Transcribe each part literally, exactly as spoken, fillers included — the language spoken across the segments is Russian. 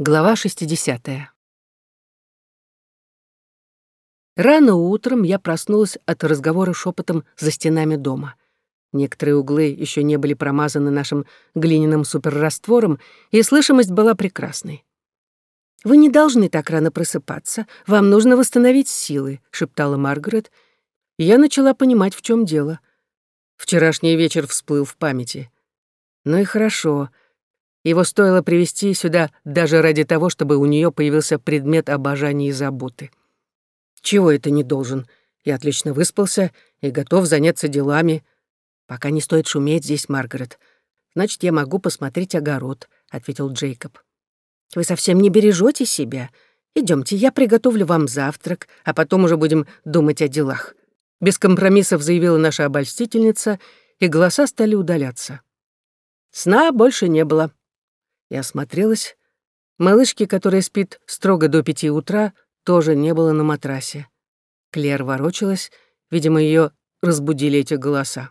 Глава шестидесятая. Рано утром я проснулась от разговора шепотом за стенами дома. Некоторые углы еще не были промазаны нашим глиняным суперраствором, и слышимость была прекрасной. «Вы не должны так рано просыпаться. Вам нужно восстановить силы», — шептала Маргарет. И я начала понимать, в чем дело. Вчерашний вечер всплыл в памяти. Ну и хорошо. Его стоило привести сюда даже ради того, чтобы у нее появился предмет обожания и заботы. Чего это не должен? Я отлично выспался и готов заняться делами. Пока не стоит шуметь здесь, Маргарет. Значит, я могу посмотреть огород, — ответил Джейкоб. Вы совсем не бережете себя. Идемте, я приготовлю вам завтрак, а потом уже будем думать о делах. Без компромиссов заявила наша обольстительница, и голоса стали удаляться. Сна больше не было. Я осмотрелась. Малышки, которая спит строго до пяти утра, тоже не было на матрасе. Клэр ворочалась, видимо, ее разбудили эти голоса.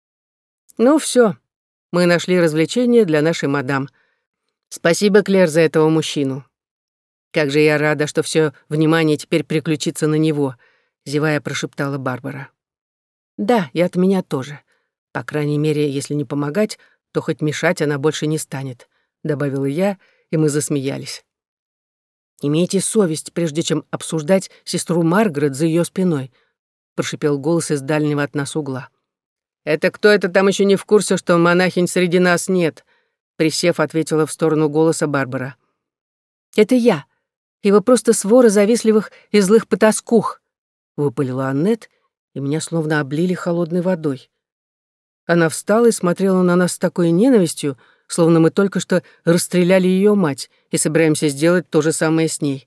Ну все, мы нашли развлечение для нашей мадам. Спасибо, Клэр, за этого мужчину. Как же я рада, что все внимание теперь переключится на него, зевая, прошептала Барбара. Да, и от меня тоже. По крайней мере, если не помогать, то хоть мешать она больше не станет, добавила я, и мы засмеялись. «Имейте совесть, прежде чем обсуждать сестру Маргарет за ее спиной», прошипел голос из дальнего от нас угла. «Это кто это там еще не в курсе, что монахинь среди нас нет?» Присев, ответила в сторону голоса Барбара. «Это я, и вы просто свора завистливых и злых потаскух», выпалила Аннет, и меня словно облили холодной водой. Она встала и смотрела на нас с такой ненавистью, словно мы только что расстреляли ее мать и собираемся сделать то же самое с ней.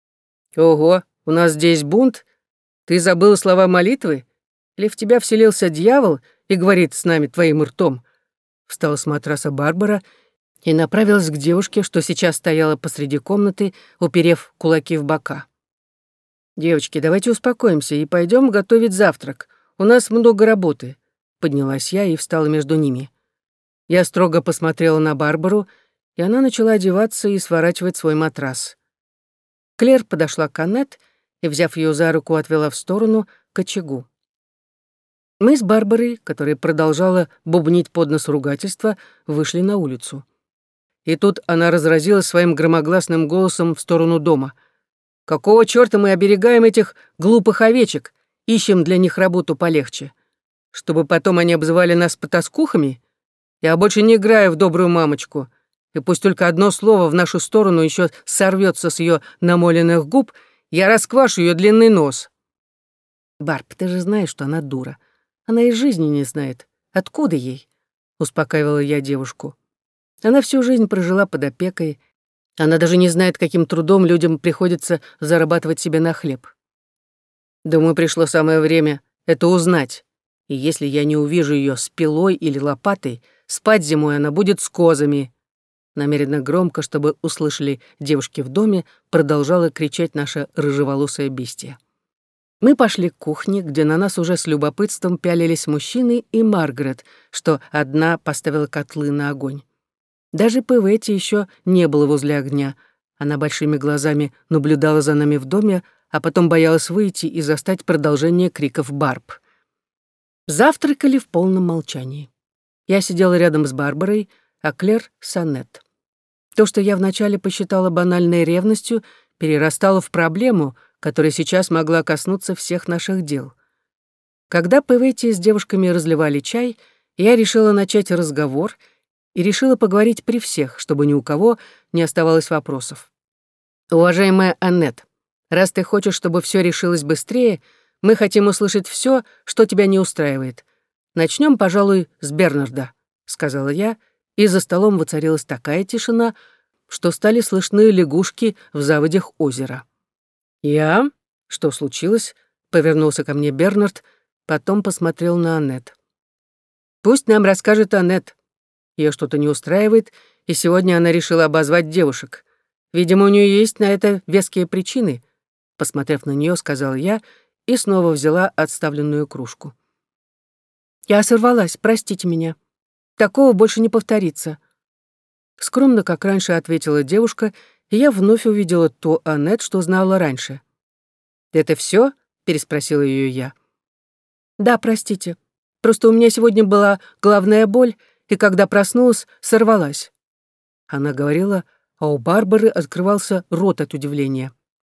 «Ого, у нас здесь бунт? Ты забыла слова молитвы? Или в тебя вселился дьявол и говорит с нами твоим ртом?» Встала с матраса Барбара и направилась к девушке, что сейчас стояла посреди комнаты, уперев кулаки в бока. «Девочки, давайте успокоимся и пойдем готовить завтрак. У нас много работы», — поднялась я и встала между ними. Я строго посмотрела на Барбару, и она начала одеваться и сворачивать свой матрас. Клэр подошла к Аннет и, взяв ее за руку, отвела в сторону к очагу. Мы с Барбарой, которая продолжала бубнить под нос ругательства, вышли на улицу. И тут она разразилась своим громогласным голосом в сторону дома. «Какого чёрта мы оберегаем этих глупых овечек, ищем для них работу полегче? Чтобы потом они обзывали нас потаскухами? Я больше не играю в добрую мамочку, и пусть только одно слово в нашу сторону еще сорвется с ее намоленных губ, я расквашу ее длинный нос». «Барб, ты же знаешь, что она дура. Она и жизни не знает. Откуда ей?» — успокаивала я девушку. Она всю жизнь прожила под опекой. Она даже не знает, каким трудом людям приходится зарабатывать себе на хлеб. Думаю, пришло самое время это узнать. И если я не увижу ее с пилой или лопатой, спать зимой она будет с козами. Намеренно громко, чтобы услышали девушки в доме, продолжала кричать наша рыжеволосая бестия. Мы пошли к кухне, где на нас уже с любопытством пялились мужчины и Маргарет, что одна поставила котлы на огонь. Даже Пэветти еще не было возле огня. Она большими глазами наблюдала за нами в доме, а потом боялась выйти и застать продолжение криков Барб. Завтракали в полном молчании. Я сидела рядом с Барбарой, а Клэр — с Аннет. То, что я вначале посчитала банальной ревностью, перерастало в проблему, которая сейчас могла коснуться всех наших дел. Когда Пэветти с девушками разливали чай, я решила начать разговор и решила поговорить при всех, чтобы ни у кого не оставалось вопросов. «Уважаемая Аннет, раз ты хочешь, чтобы все решилось быстрее, мы хотим услышать все, что тебя не устраивает. Начнем, пожалуй, с Бернарда», — сказала я, и за столом воцарилась такая тишина, что стали слышны лягушки в заводях озера. «Я? Что случилось?» — повернулся ко мне Бернард, потом посмотрел на Аннет. «Пусть нам расскажет Аннет. Ее что-то не устраивает, и сегодня она решила обозвать девушек. Видимо, у нее есть на это веские причины», — посмотрев на нее, сказала я и снова взяла отставленную кружку. «Я сорвалась, простите меня. Такого больше не повторится», — скромно, как раньше, ответила девушка и я вновь увидела ту Аннет, что знала раньше. «Это все? переспросила ее я. «Да, простите. Просто у меня сегодня была головная боль, и когда проснулась, сорвалась». Она говорила, а у Барбары открывался рот от удивления.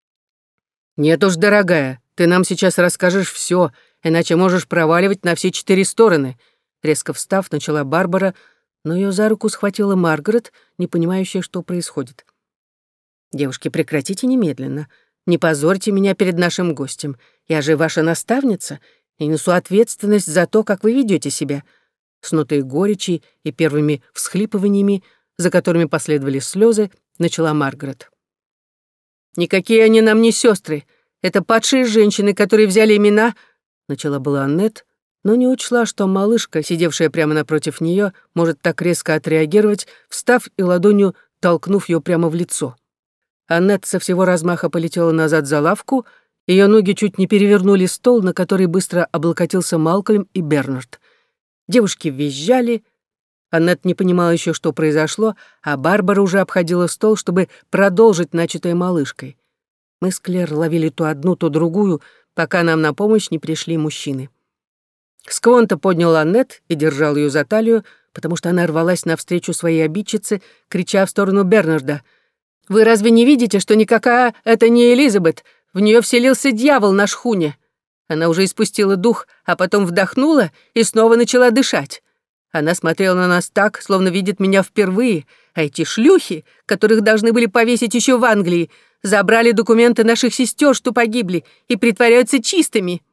«Нет уж, дорогая, ты нам сейчас расскажешь все, иначе можешь проваливать на все четыре стороны». Резко встав, начала Барбара, но ее за руку схватила Маргарет, не понимающая, что происходит. «Девушки, прекратите немедленно. Не позорьте меня перед нашим гостем. Я же ваша наставница и несу ответственность за то, как вы ведете себя». С нотой горечи и первыми всхлипываниями, за которыми последовали слезы, начала Маргарет. «Никакие они нам не сестры. Это падшие женщины, которые взяли имена», начала была Аннет, но не учла, что малышка, сидевшая прямо напротив нее, может так резко отреагировать, встав и ладонью толкнув ее прямо в лицо. Аннет со всего размаха полетела назад за лавку, ее ноги чуть не перевернули стол, на который быстро облокотился Малкольм и Бернард. Девушки визжали. Аннет не понимала еще, что произошло, а Барбара уже обходила стол, чтобы продолжить начатое малышкой. Мы с Клэр ловили то одну, то другую, пока нам на помощь не пришли мужчины. Сквонта поднял Аннет и держал ее за талию, потому что она рвалась навстречу своей обидчице, крича в сторону Бернарда: «Вы разве не видите, что никакая это не Элизабет? В нее вселился дьявол на шхуне. Она уже испустила дух, а потом вдохнула и снова начала дышать. Она смотрела на нас так, словно видит меня впервые, а эти шлюхи, которых должны были повесить еще в Англии, забрали документы наших сестер, что погибли, и притворяются чистыми».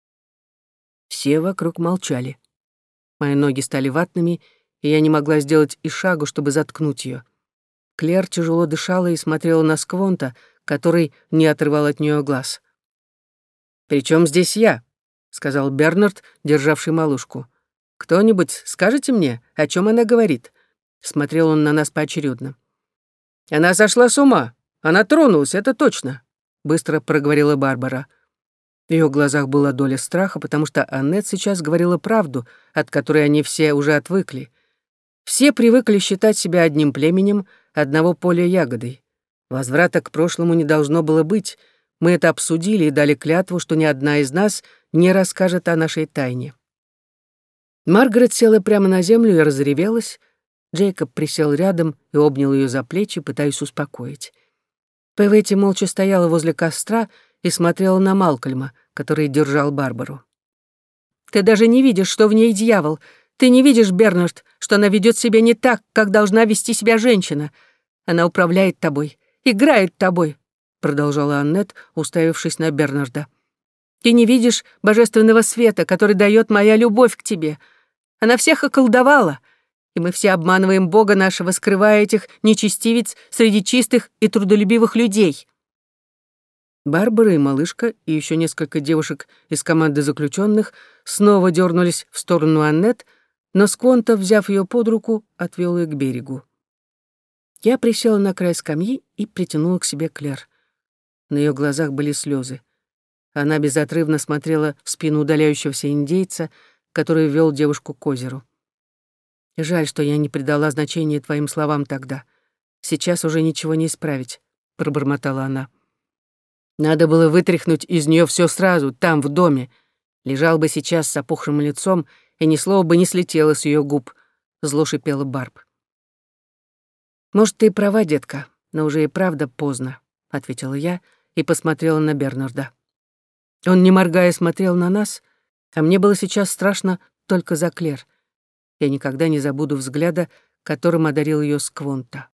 Все вокруг молчали. Мои ноги стали ватными, и я не могла сделать и шагу, чтобы заткнуть ее. Клэр тяжело дышала и смотрела на Сквонта, который не отрывал от нее глаз. «При чем здесь я?» — сказал Бернард, державший малышку. «Кто-нибудь скажете мне, о чем она говорит?» Смотрел он на нас поочередно. «Она сошла с ума. Она тронулась, это точно», — быстро проговорила Барбара. В ее глазах была доля страха, потому что Аннет сейчас говорила правду, от которой они все уже отвыкли. Все привыкли считать себя одним племенем, одного поля ягодой. Возврата к прошлому не должно было быть. Мы это обсудили и дали клятву, что ни одна из нас не расскажет о нашей тайне. Маргарет села прямо на землю и разревелась. Джейкоб присел рядом и обнял ее за плечи, пытаясь успокоить. Пэветти молча стояла возле костра и смотрела на Малкольма, который держал Барбару. «Ты даже не видишь, что в ней дьявол. Ты не видишь, Бернард, что она ведет себя не так, как должна вести себя женщина. Она управляет тобой, играет тобой», — продолжала Аннет, уставившись на Бернарда. «Ты не видишь божественного света, который дает моя любовь к тебе. Она всех околдовала, и мы все обманываем Бога нашего, скрывая этих нечестивец среди чистых и трудолюбивых людей». Барбара и малышка и еще несколько девушек из команды заключенных снова дернулись в сторону Аннет, но Сквонта, взяв ее под руку, отвел ее к берегу. Я присела на край скамьи и притянула к себе Клэр. На ее глазах были слезы. Она безотрывно смотрела в спину удаляющегося индейца, который вел девушку к озеру. «Жаль, что я не придала значения твоим словам тогда. Сейчас уже ничего не исправить», — пробормотала она. «Надо было вытряхнуть из нее все сразу, там, в доме. Лежал бы сейчас с опухшим лицом, и ни слова бы не слетело с ее губ», — зло шипела Барб. «Может, ты и права, детка, но уже и правда поздно», — ответила я и посмотрела на Бернарда. Он, не моргая, смотрел на нас, а мне было сейчас страшно только за Клэр. Я никогда не забуду взгляда, которым одарил ее Сквонта.